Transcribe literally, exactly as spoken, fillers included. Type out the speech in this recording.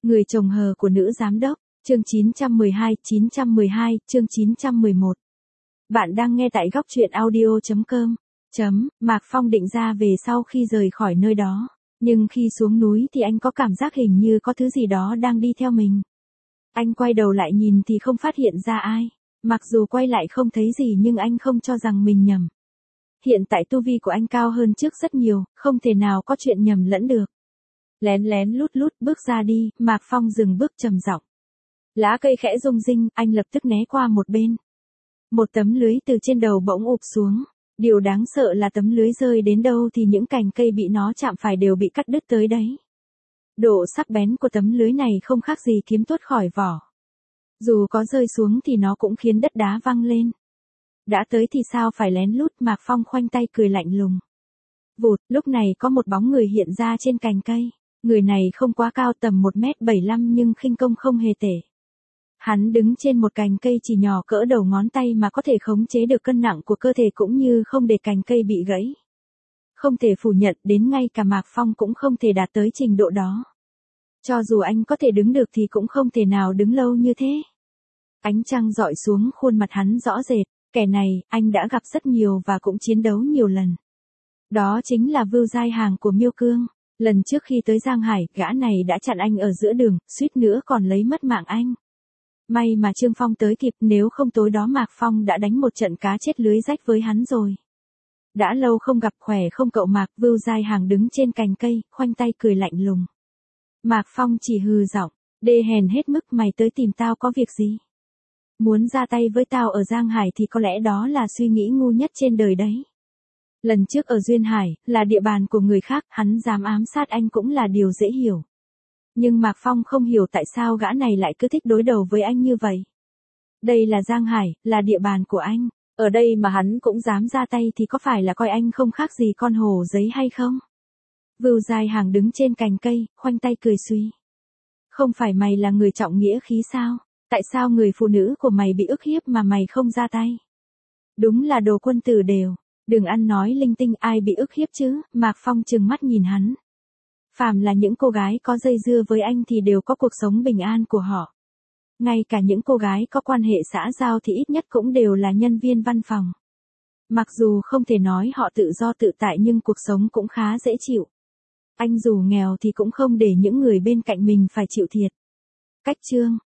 Người chồng hờ của nữ giám đốc, chương chín trăm mười hai, chín trăm mười hai, chương chín trăm mười một. Bạn đang nghe tại góc truyện audio chấm com. Chấm, Mạc Phong định ra về sau khi rời khỏi nơi đó. Nhưng khi xuống núi thì anh có cảm giác hình như có thứ gì đó đang đi theo mình. Anh quay đầu lại nhìn thì không phát hiện ra ai. Mặc dù quay lại không thấy gì nhưng anh không cho rằng mình nhầm. Hiện tại tu vi của anh cao hơn trước rất nhiều, không thể nào có chuyện nhầm lẫn được. Lén lén lút lút bước ra đi, Mạc Phong dừng bước trầm giọng. Lá cây khẽ rung rinh, anh lập tức né qua một bên. Một tấm lưới từ trên đầu bỗng ụp xuống. Điều đáng sợ là tấm lưới rơi đến đâu thì những cành cây bị nó chạm phải đều bị cắt đứt tới đấy. Độ sắc bén của tấm lưới này không khác gì kiếm tuốt khỏi vỏ. Dù có rơi xuống thì nó cũng khiến đất đá văng lên. Đã tới thì sao phải lén lút, Mạc Phong khoanh tay cười lạnh lùng. Vụt, lúc này có một bóng người hiện ra trên cành cây. Người này không quá cao, tầm một mét bảy mươi lăm nhưng khinh công không hề tệ. Hắn đứng trên một cành cây chỉ nhỏ cỡ đầu ngón tay mà có thể khống chế được cân nặng của cơ thể cũng như không để cành cây bị gãy. Không thể phủ nhận, đến ngay cả Mạc Phong cũng không thể đạt tới trình độ đó. Cho dù anh có thể đứng được thì cũng không thể nào đứng lâu như thế. Ánh trăng rọi xuống khuôn mặt hắn rõ rệt, kẻ này, anh đã gặp rất nhiều và cũng chiến đấu nhiều lần. Đó chính là Vưu Giai Hàng của Miêu Cương. Lần trước khi tới Giang Hải, gã này đã chặn anh ở giữa đường, suýt nữa còn lấy mất mạng anh. May mà Trương Phong tới kịp, nếu không tối đó Mạc Phong đã đánh một trận cá chết lưới rách với hắn rồi. Đã lâu không gặp, khỏe không cậu Mạc? Vưu Giai Hàng đứng trên cành cây, khoanh tay cười lạnh lùng. Mạc Phong chỉ hừ giọng, đê hèn hết mức, mày tới tìm tao có việc gì? Muốn ra tay với tao ở Giang Hải thì có lẽ đó là suy nghĩ ngu nhất trên đời đấy. Lần trước ở Duyên Hải, là địa bàn của người khác, hắn dám ám sát anh cũng là điều dễ hiểu. Nhưng Mạc Phong không hiểu tại sao gã này lại cứ thích đối đầu với anh như vậy. Đây là Giang Hải, là địa bàn của anh. Ở đây mà hắn cũng dám ra tay thì có phải là coi anh không khác gì con hổ giấy hay không? Vưu Giai Hàng đứng trên cành cây, khoanh tay cười suy. Không phải mày là người trọng nghĩa khí sao? Tại sao người phụ nữ của mày bị ức hiếp mà mày không ra tay? Đúng là đồ quân tử đều. Đừng ăn nói linh tinh, ai bị ức hiếp chứ? Mạc Phong trừng mắt nhìn hắn. Phàm là những cô gái có dây dưa với anh thì đều có cuộc sống bình an của họ. Ngay cả những cô gái có quan hệ xã giao thì ít nhất cũng đều là nhân viên văn phòng. Mặc dù không thể nói họ tự do tự tại nhưng cuộc sống cũng khá dễ chịu. Anh dù nghèo thì cũng không để những người bên cạnh mình phải chịu thiệt. Cách chương